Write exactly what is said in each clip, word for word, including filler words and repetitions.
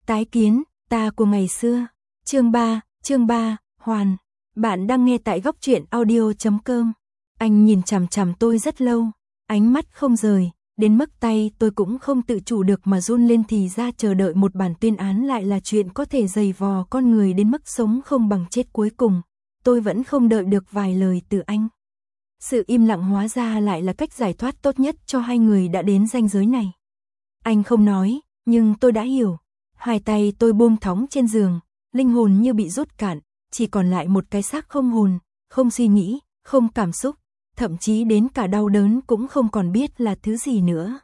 Tái kiến, ta của ngày xưa. Chương ba, chương ba, Hoàn. Bạn đang nghe tại góc truyện audio chấm com. Anh nhìn chằm chằm tôi rất lâu, ánh mắt không rời, đến mức tay tôi cũng không tự chủ được mà run lên, thì ra chờ đợi một bản tuyên án lại là chuyện có thể dày vò con người đến mức sống không bằng chết. Cuối cùng, tôi vẫn không đợi được vài lời từ anh. Sự im lặng hóa ra lại là cách giải thoát tốt nhất cho hai người đã đến ranh giới này. Anh không nói, nhưng tôi đã hiểu. Hai tay tôi buông thõng trên giường, linh hồn như bị rút cạn, chỉ còn lại một cái xác không hồn, không suy nghĩ, không cảm xúc, thậm chí đến cả đau đớn cũng không còn biết là thứ gì nữa.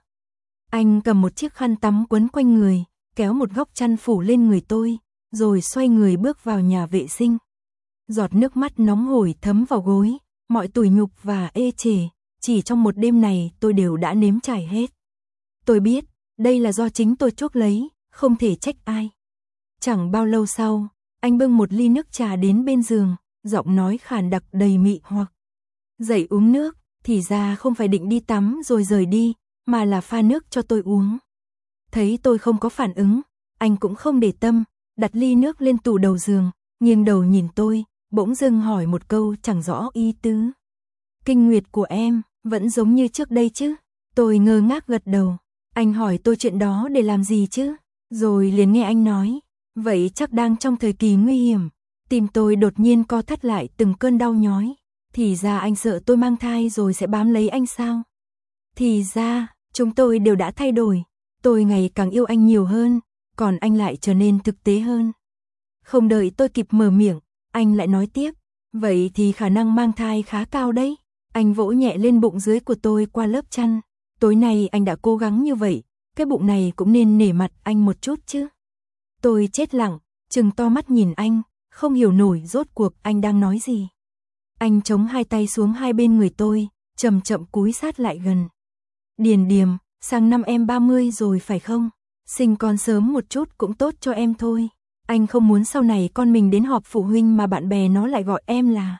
Anh cầm một chiếc khăn tắm quấn quanh người, kéo một góc chăn phủ lên người tôi, rồi xoay người bước vào nhà vệ sinh. Giọt nước mắt nóng hổi thấm vào gối, mọi tủi nhục và ê chề, chỉ trong một đêm này tôi đều đã nếm trải hết. Tôi biết, đây là do chính tôi chuốc lấy, không thể trách ai. Chẳng bao lâu sau, anh bưng một ly nước trà đến bên giường, giọng nói khàn đặc đầy mị hoặc. Dậy uống nước, thì ra không phải định đi tắm rồi rời đi, mà là pha nước cho tôi uống. Thấy tôi không có phản ứng, anh cũng không để tâm, đặt ly nước lên tủ đầu giường, nghiêng đầu nhìn tôi, bỗng dưng hỏi một câu chẳng rõ ý tứ. Kinh nguyệt của em, vẫn giống như trước đây chứ? Tôi ngơ ngác gật đầu. Anh hỏi tôi chuyện đó để làm gì chứ? Rồi liền nghe anh nói, vậy chắc đang trong thời kỳ nguy hiểm. Tim tôi đột nhiên co thắt lại từng cơn đau nhói. Thì ra anh sợ tôi mang thai rồi sẽ bám lấy anh sao? Thì ra, chúng tôi đều đã thay đổi. Tôi ngày càng yêu anh nhiều hơn, còn anh lại trở nên thực tế hơn. Không đợi tôi kịp mở miệng, anh lại nói tiếp, vậy thì khả năng mang thai khá cao đấy. Anh vỗ nhẹ lên bụng dưới của tôi qua lớp chăn. Tối nay anh đã cố gắng như vậy, cái bụng này cũng nên nể mặt anh một chút chứ. Tôi chết lặng, trừng to mắt nhìn anh, không hiểu nổi rốt cuộc anh đang nói gì. Anh chống hai tay xuống hai bên người tôi, chậm chậm cúi sát lại gần. Điền Điềm, sang năm em ba mươi rồi phải không? Sinh con sớm một chút cũng tốt cho em thôi. Anh không muốn sau này con mình đến họp phụ huynh mà bạn bè nó lại gọi em là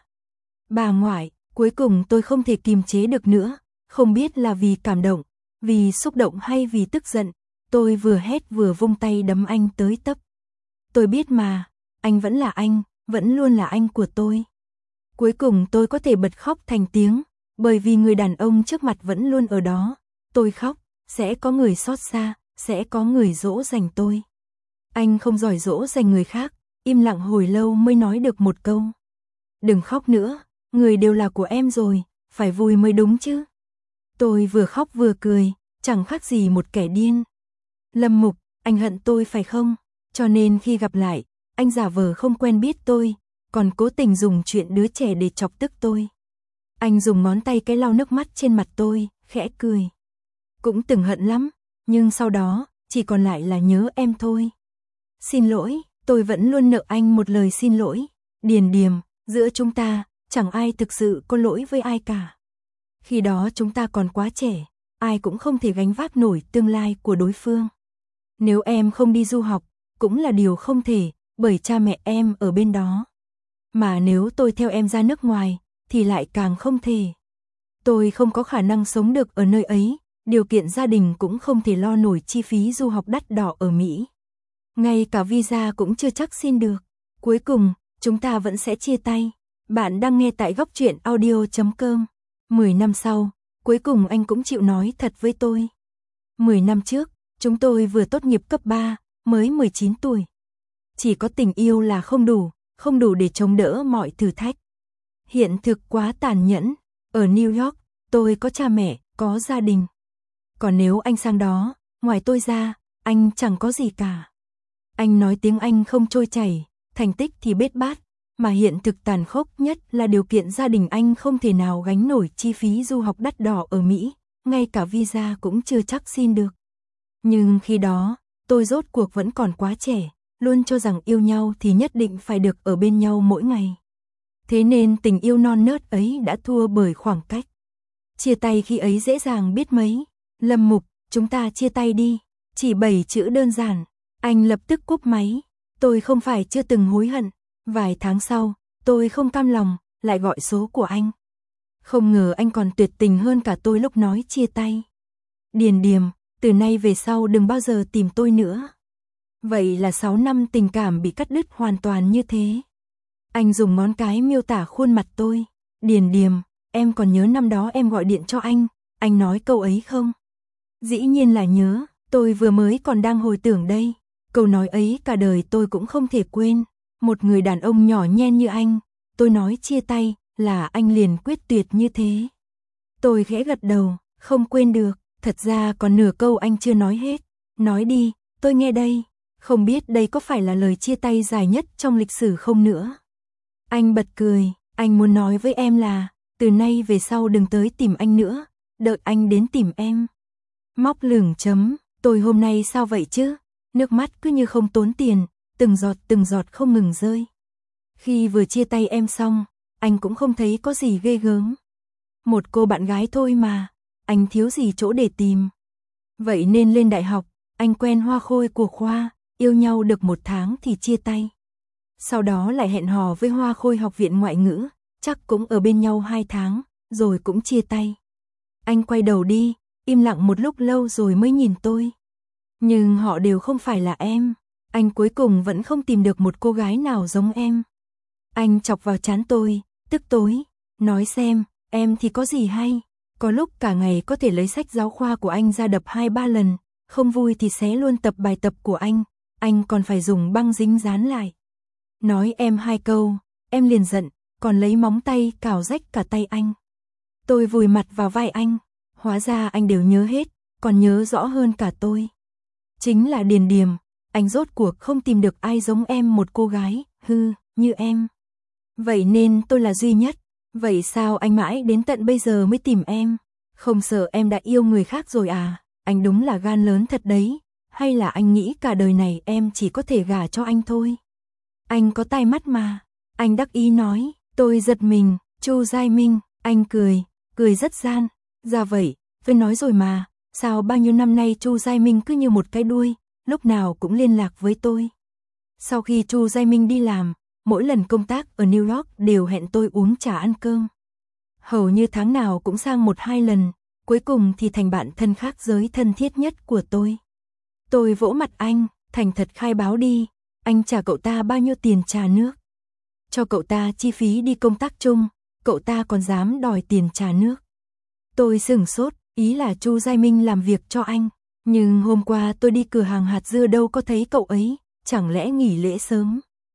bà ngoại. Cuối cùng tôi không thể kiềm chế được nữa, không biết là vì cảm động, vì xúc động hay vì tức giận, tôi vừa hét vừa vung tay đấm anh tới tấp. Tôi biết mà, anh vẫn là anh, vẫn luôn là anh của tôi. Cuối cùng tôi có thể bật khóc thành tiếng, bởi vì người đàn ông trước mặt vẫn luôn ở đó. Tôi khóc, sẽ có người xót xa, sẽ có người dỗ dành tôi. Anh không giỏi dỗ dành người khác, im lặng hồi lâu mới nói được một câu. Đừng khóc nữa, người đều là của em rồi, phải vui mới đúng chứ. Tôi vừa khóc vừa cười, chẳng khác gì một kẻ điên. Lâm Mục, anh hận tôi phải không? Cho nên khi gặp lại, anh giả vờ không quen biết tôi, còn cố tình dùng chuyện đứa trẻ để chọc tức tôi. Anh dùng ngón tay cái lau nước mắt trên mặt tôi, khẽ cười. Cũng từng hận lắm, nhưng sau đó, chỉ còn lại là nhớ em thôi. Xin lỗi, tôi vẫn luôn nợ anh một lời xin lỗi. Điền Điềm, giữa chúng ta, chẳng ai thực sự có lỗi với ai cả. Khi đó chúng ta còn quá trẻ, ai cũng không thể gánh vác nổi tương lai của đối phương. Nếu em không đi du học, cũng là điều không thể, bởi cha mẹ em ở bên đó. Mà nếu tôi theo em ra nước ngoài, thì lại càng không thể. Tôi không có khả năng sống được ở nơi ấy, điều kiện gia đình cũng không thể lo nổi chi phí du học đắt đỏ ở Mỹ. Ngay cả visa cũng chưa chắc xin được. Cuối cùng, chúng ta vẫn sẽ chia tay. Bạn đang nghe tại góc truyện audio chấm com. Mười năm sau, cuối cùng anh cũng chịu nói thật với tôi. Mười năm trước, chúng tôi vừa tốt nghiệp cấp ba, mới mười chín tuổi. Chỉ có tình yêu là không đủ, không đủ để chống đỡ mọi thử thách. Hiện thực quá tàn nhẫn. Ở New York, tôi có cha mẹ, có gia đình. Còn nếu anh sang đó, ngoài tôi ra, anh chẳng có gì cả. Anh nói tiếng Anh không trôi chảy, thành tích thì bết bát, mà hiện thực tàn khốc nhất là điều kiện gia đình anh không thể nào gánh nổi chi phí du học đắt đỏ ở Mỹ, ngay cả visa cũng chưa chắc xin được. Nhưng khi đó, tôi rốt cuộc vẫn còn quá trẻ, luôn cho rằng yêu nhau thì nhất định phải được ở bên nhau mỗi ngày. Thế nên tình yêu non nớt ấy đã thua bởi khoảng cách. Chia tay khi ấy dễ dàng biết mấy. Lâm Mục, chúng ta chia tay đi. Chỉ bảy chữ đơn giản. Anh lập tức cúp máy. Tôi không phải chưa từng hối hận. Vài tháng sau, tôi không cam lòng, lại gọi số của anh. Không ngờ anh còn tuyệt tình hơn cả tôi lúc nói chia tay. Điền Điềm, từ nay về sau đừng bao giờ tìm tôi nữa. Vậy là sáu năm tình cảm bị cắt đứt hoàn toàn như thế. Anh dùng ngón cái miêu tả khuôn mặt tôi. Điền Điềm, em còn nhớ năm đó em gọi điện cho anh, anh nói câu ấy không? Dĩ nhiên là nhớ, tôi vừa mới còn đang hồi tưởng đây. Câu nói ấy cả đời tôi cũng không thể quên. Một người đàn ông nhỏ nhen như anh, tôi nói chia tay, là anh liền quyết tuyệt như thế. Tôi khẽ gật đầu, không quên được, thật ra còn nửa câu anh chưa nói hết. Nói đi, tôi nghe đây, không biết đây có phải là lời chia tay dài nhất trong lịch sử không nữa. Anh bật cười, anh muốn nói với em là, từ nay về sau đừng tới tìm anh nữa, đợi anh đến tìm em. Móc lửng chấm, tôi hôm nay sao vậy chứ? Nước mắt cứ như không tốn tiền, từng giọt từng giọt không ngừng rơi. Khi vừa chia tay em xong, anh cũng không thấy có gì ghê gớm. Một cô bạn gái thôi mà, anh thiếu gì chỗ để tìm. Vậy nên lên đại học, anh quen Hoa Khôi của khoa, yêu nhau được một tháng thì chia tay. Sau đó lại hẹn hò với Hoa Khôi học viện ngoại ngữ, chắc cũng ở bên nhau hai tháng, rồi cũng chia tay. Anh quay đầu đi, im lặng một lúc lâu rồi mới nhìn tôi. Nhưng họ đều không phải là em, anh cuối cùng vẫn không tìm được một cô gái nào giống em. Anh chọc vào trán tôi, tức tối, nói xem, em thì có gì hay, có lúc cả ngày có thể lấy sách giáo khoa của anh ra đập hai ba lần, không vui thì xé luôn tập bài tập của anh, anh còn phải dùng băng dính dán lại. Nói em hai câu, em liền giận, còn lấy móng tay cào rách cả tay anh. Tôi vùi mặt vào vai anh, hóa ra anh đều nhớ hết, còn nhớ rõ hơn cả tôi. Chính là Điền Điềm, anh rốt cuộc không tìm được ai giống em, một cô gái, hư, như em. Vậy nên tôi là duy nhất, vậy sao anh mãi đến tận bây giờ mới tìm em? Không sợ em đã yêu người khác rồi à? Anh đúng là gan lớn thật đấy, hay là anh nghĩ cả đời này em chỉ có thể gả cho anh thôi? Anh có tai mắt mà, anh đắc ý nói, tôi giật mình, Chu Giai Minh, anh cười, cười rất gian, ra vậy, tôi nói rồi mà, sao bao nhiêu năm nay Chu Giai Minh cứ như một cái đuôi, lúc nào cũng liên lạc với tôi. Sau khi Chu Giai Minh đi làm, mỗi lần công tác ở New York đều hẹn tôi uống trà ăn cơm. Hầu như tháng nào cũng sang một hai lần, cuối cùng thì thành bạn thân khác giới thân thiết nhất của tôi. Tôi vỗ mặt anh, thành thật khai báo đi, anh trả cậu ta bao nhiêu tiền trà nước? Cho cậu ta chi phí đi công tác chung, cậu ta còn dám đòi tiền trà nước. Tôi sửng sốt, ý là Chu Giai Minh làm việc cho anh, nhưng hôm qua tôi đi cửa hàng hạt dưa đâu có thấy cậu ấy, chẳng lẽ nghỉ lễ sớm?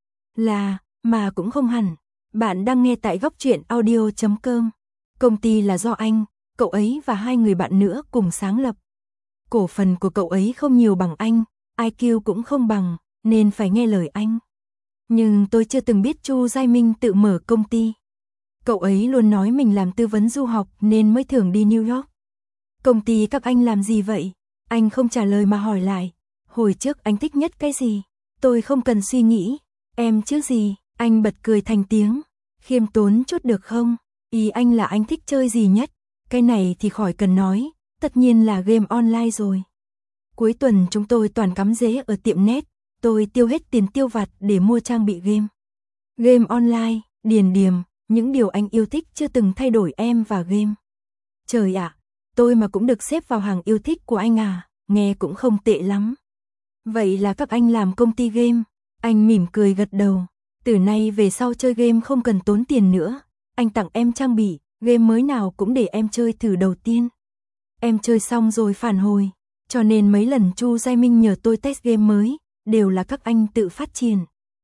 Là, mà cũng không hẳn. Bạn đang nghe tại góc truyện audio chấm com. Công ty là do anh, cậu ấy và hai người bạn nữa cùng sáng lập. Cổ phần của cậu ấy không nhiều bằng anh, i kiu cũng không bằng, nên phải nghe lời anh. Nhưng tôi chưa từng biết Chu Giai Minh tự mở công ty. Cậu ấy luôn nói mình làm tư vấn du học nên mới thường đi New York. Công ty các anh làm gì vậy? Anh không trả lời mà hỏi lại. Hồi trước anh thích nhất cái gì? Tôi không cần suy nghĩ. Em trước gì? Anh bật cười thành tiếng. Khiêm tốn chút được không? Ý anh là anh thích chơi gì nhất? Cái này thì khỏi cần nói, tất nhiên là game online rồi. Cuối tuần chúng tôi toàn cắm rễ ở tiệm net, tôi tiêu hết tiền tiêu vặt để mua trang bị game. Game online, Điền Điềm, những điều anh yêu thích chưa từng thay đổi em và game. Trời ạ, tôi mà cũng được xếp vào hàng yêu thích của anh à, nghe cũng không tệ lắm. Vậy là các anh làm công ty game, anh mỉm cười gật đầu. Từ nay về sau chơi game không cần tốn tiền nữa, anh tặng em trang bị, game mới nào cũng để em chơi thử đầu tiên. Em chơi xong rồi phản hồi, cho nên mấy lần Chu Giai Minh nhờ tôi test game mới, đều là các anh tự phát triển.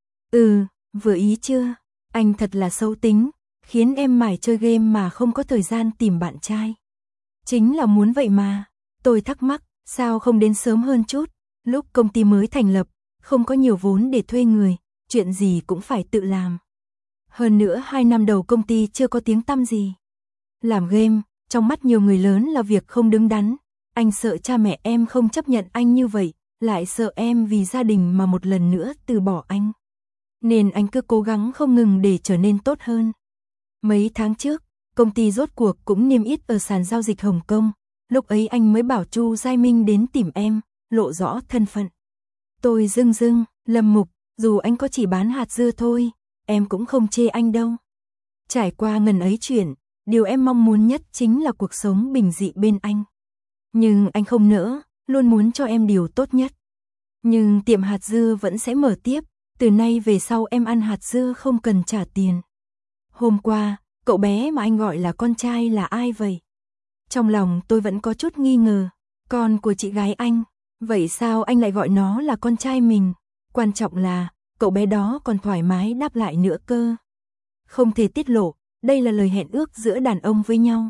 Ừ, vừa ý chưa? Anh thật là xấu tính, khiến em mải chơi game mà không có thời gian tìm bạn trai. Chính là muốn vậy mà. Tôi thắc mắc, sao không đến sớm hơn chút? Lúc công ty mới thành lập, không có nhiều vốn để thuê người, chuyện gì cũng phải tự làm. Hơn nữa hai năm đầu công ty chưa có tiếng tăm gì. Làm game, trong mắt nhiều người lớn là việc không đứng đắn. Anh sợ cha mẹ em không chấp nhận anh như vậy, lại sợ em vì gia đình mà một lần nữa từ bỏ anh. Nên anh cứ cố gắng không ngừng để trở nên tốt hơn. Mấy tháng trước, công ty rốt cuộc cũng niêm yết ở sàn giao dịch Hồng Kông. Lúc ấy anh mới bảo Chu Giai Minh đến tìm em, lộ rõ thân phận. Tôi dưng dưng, Lâm Mục, dù anh có chỉ bán hạt dưa thôi, em cũng không chê anh đâu. Trải qua ngần ấy chuyện, điều em mong muốn nhất chính là cuộc sống bình dị bên anh. Nhưng anh không nỡ, luôn muốn cho em điều tốt nhất. Nhưng tiệm hạt dưa vẫn sẽ mở tiếp, từ nay về sau em ăn hạt dưa không cần trả tiền. Hôm qua, cậu bé mà anh gọi là con trai là ai vậy? Trong lòng tôi vẫn có chút nghi ngờ, con của chị gái anh, vậy sao anh lại gọi nó là con trai mình? Quan trọng là, cậu bé đó còn thoải mái đáp lại nữa cơ. Không thể tiết lộ, đây là lời hẹn ước giữa đàn ông với nhau.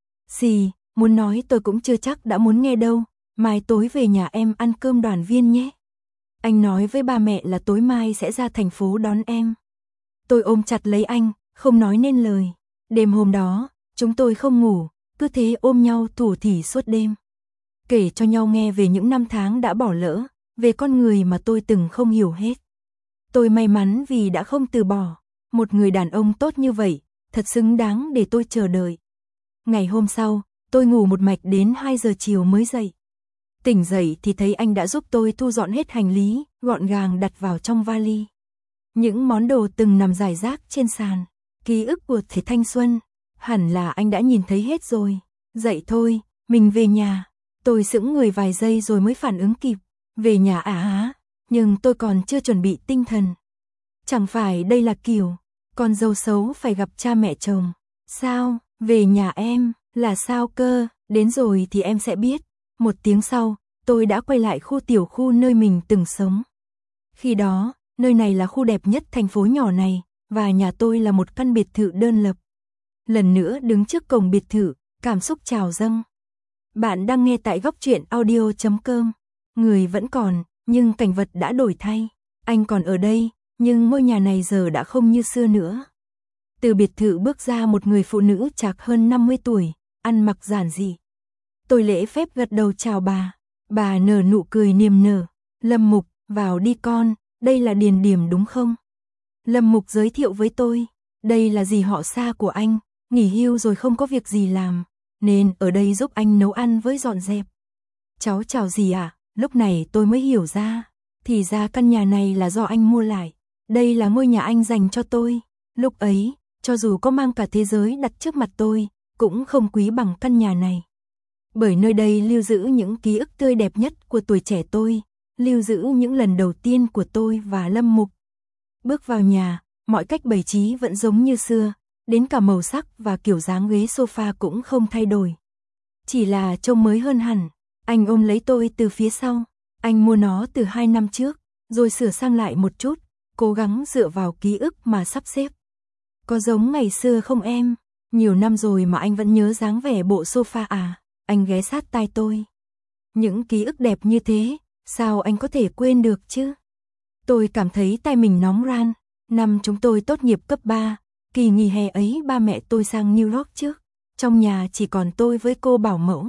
Xì, muốn nói tôi cũng chưa chắc đã muốn nghe đâu, mai tối về nhà em ăn cơm đoàn viên nhé. Anh nói với ba mẹ là tối mai sẽ ra thành phố đón em. Tôi ôm chặt lấy anh, không nói nên lời. Đêm hôm đó, chúng tôi không ngủ, cứ thế ôm nhau thủ thỉ suốt đêm. Kể cho nhau nghe về những năm tháng đã bỏ lỡ, về con người mà tôi từng không hiểu hết. Tôi may mắn vì đã không từ bỏ, một người đàn ông tốt như vậy, thật xứng đáng để tôi chờ đợi. Ngày hôm sau, tôi ngủ một mạch đến hai giờ chiều mới dậy. Tỉnh dậy thì thấy anh đã giúp tôi thu dọn hết hành lý, gọn gàng đặt vào trong vali. Những món đồ từng nằm rải rác trên sàn, ký ức của thời thanh xuân, hẳn là anh đã nhìn thấy hết rồi. Dậy thôi, mình về nhà. Tôi sững người vài giây rồi mới phản ứng kịp. Về nhà à á, nhưng tôi còn chưa chuẩn bị tinh thần. Chẳng phải đây là kiểu, con dâu xấu phải gặp cha mẹ chồng. Sao, về nhà em, là sao cơ, đến rồi thì em sẽ biết. Một tiếng sau, tôi đã quay lại khu tiểu khu nơi mình từng sống. Khi đó, nơi này là khu đẹp nhất thành phố nhỏ này, và nhà tôi là một căn biệt thự đơn lập. Lần nữa đứng trước cổng biệt thự, cảm xúc trào dâng. Bạn đang nghe tại góc truyện audio chấm com. Người vẫn còn, nhưng cảnh vật đã đổi thay. Anh còn ở đây, nhưng ngôi nhà này giờ đã không như xưa nữa. Từ biệt thự bước ra một người phụ nữ chạc hơn năm mươi tuổi, ăn mặc giản dị. Tôi lễ phép gật đầu chào bà. Bà nở nụ cười niềm nở. Lâm Mục, vào đi con, đây là Điền Điềm đúng không? Lâm Mục giới thiệu với tôi. Đây là dì họ xa của anh, nghỉ hưu rồi không có việc gì làm, nên ở đây giúp anh nấu ăn với dọn dẹp. Cháu chào dì ạ, à? Lúc này tôi mới hiểu ra. Thì ra căn nhà này là do anh mua lại. Đây là ngôi nhà anh dành cho tôi. Lúc ấy, cho dù có mang cả thế giới đặt trước mặt tôi, cũng không quý bằng căn nhà này. Bởi nơi đây lưu giữ những ký ức tươi đẹp nhất của tuổi trẻ tôi, lưu giữ những lần đầu tiên của tôi và Lâm Mục. Bước vào nhà, mọi cách bày trí vẫn giống như xưa, đến cả màu sắc và kiểu dáng ghế sofa cũng không thay đổi. Chỉ là trông mới hơn hẳn. Anh ôm lấy tôi từ phía sau. Anh mua nó từ hai năm trước, rồi sửa sang lại một chút, cố gắng dựa vào ký ức mà sắp xếp. Có giống ngày xưa không em? Nhiều năm rồi mà anh vẫn nhớ dáng vẻ bộ sofa à? Anh ghé sát tai tôi. Những ký ức đẹp như thế, sao anh có thể quên được chứ? Tôi cảm thấy tai mình nóng ran. Năm chúng tôi tốt nghiệp cấp ba, kỳ nghỉ hè ấy ba mẹ tôi sang New York trước. Trong nhà chỉ còn tôi với cô bảo mẫu.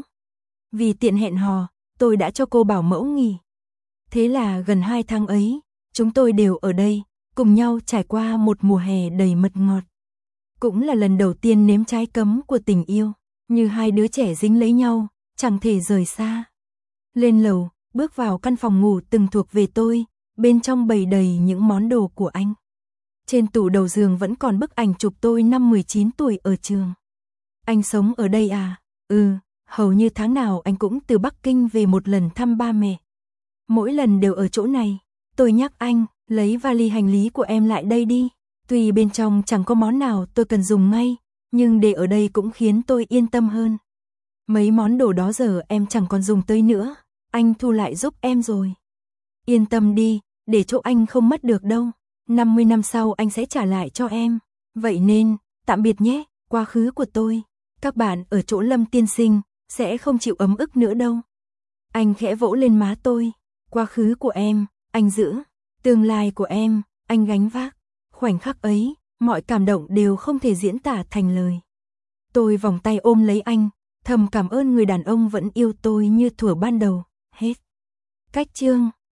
Vì tiện hẹn hò, tôi đã cho cô bảo mẫu nghỉ. Thế là gần hai tháng ấy, chúng tôi đều ở đây, cùng nhau trải qua một mùa hè đầy mật ngọt. Cũng là lần đầu tiên nếm trái cấm của tình yêu, như hai đứa trẻ dính lấy nhau, chẳng thể rời xa. Lên lầu, bước vào căn phòng ngủ từng thuộc về tôi, bên trong bày đầy những món đồ của anh. Trên tủ đầu giường vẫn còn bức ảnh chụp tôi năm mười chín tuổi ở trường. Anh sống ở đây à? Ừ, hầu như tháng nào anh cũng từ Bắc Kinh về một lần thăm ba mẹ. Mỗi lần đều ở chỗ này. Tôi nhắc anh, lấy vali hành lý của em lại đây đi. Tuy bên trong chẳng có món nào tôi cần dùng ngay, nhưng để ở đây cũng khiến tôi yên tâm hơn. Mấy món đồ đó giờ em chẳng còn dùng tới nữa, anh thu lại giúp em rồi. Yên tâm đi, để chỗ anh không mất được đâu. năm mươi năm sau anh sẽ trả lại cho em. Vậy nên, tạm biệt nhé, quá khứ của tôi. Các bạn ở chỗ Lâm tiên sinh sẽ không chịu ấm ức nữa đâu. Anh khẽ vỗ lên má tôi. Quá khứ của em, anh giữ. Tương lai của em, anh gánh vác. Khoảnh khắc ấy, mọi cảm động đều không thể diễn tả thành lời. Tôi vòng tay ôm lấy anh, thầm cảm ơn người đàn ông vẫn yêu tôi như thuở ban đầu. Hết. Cách chương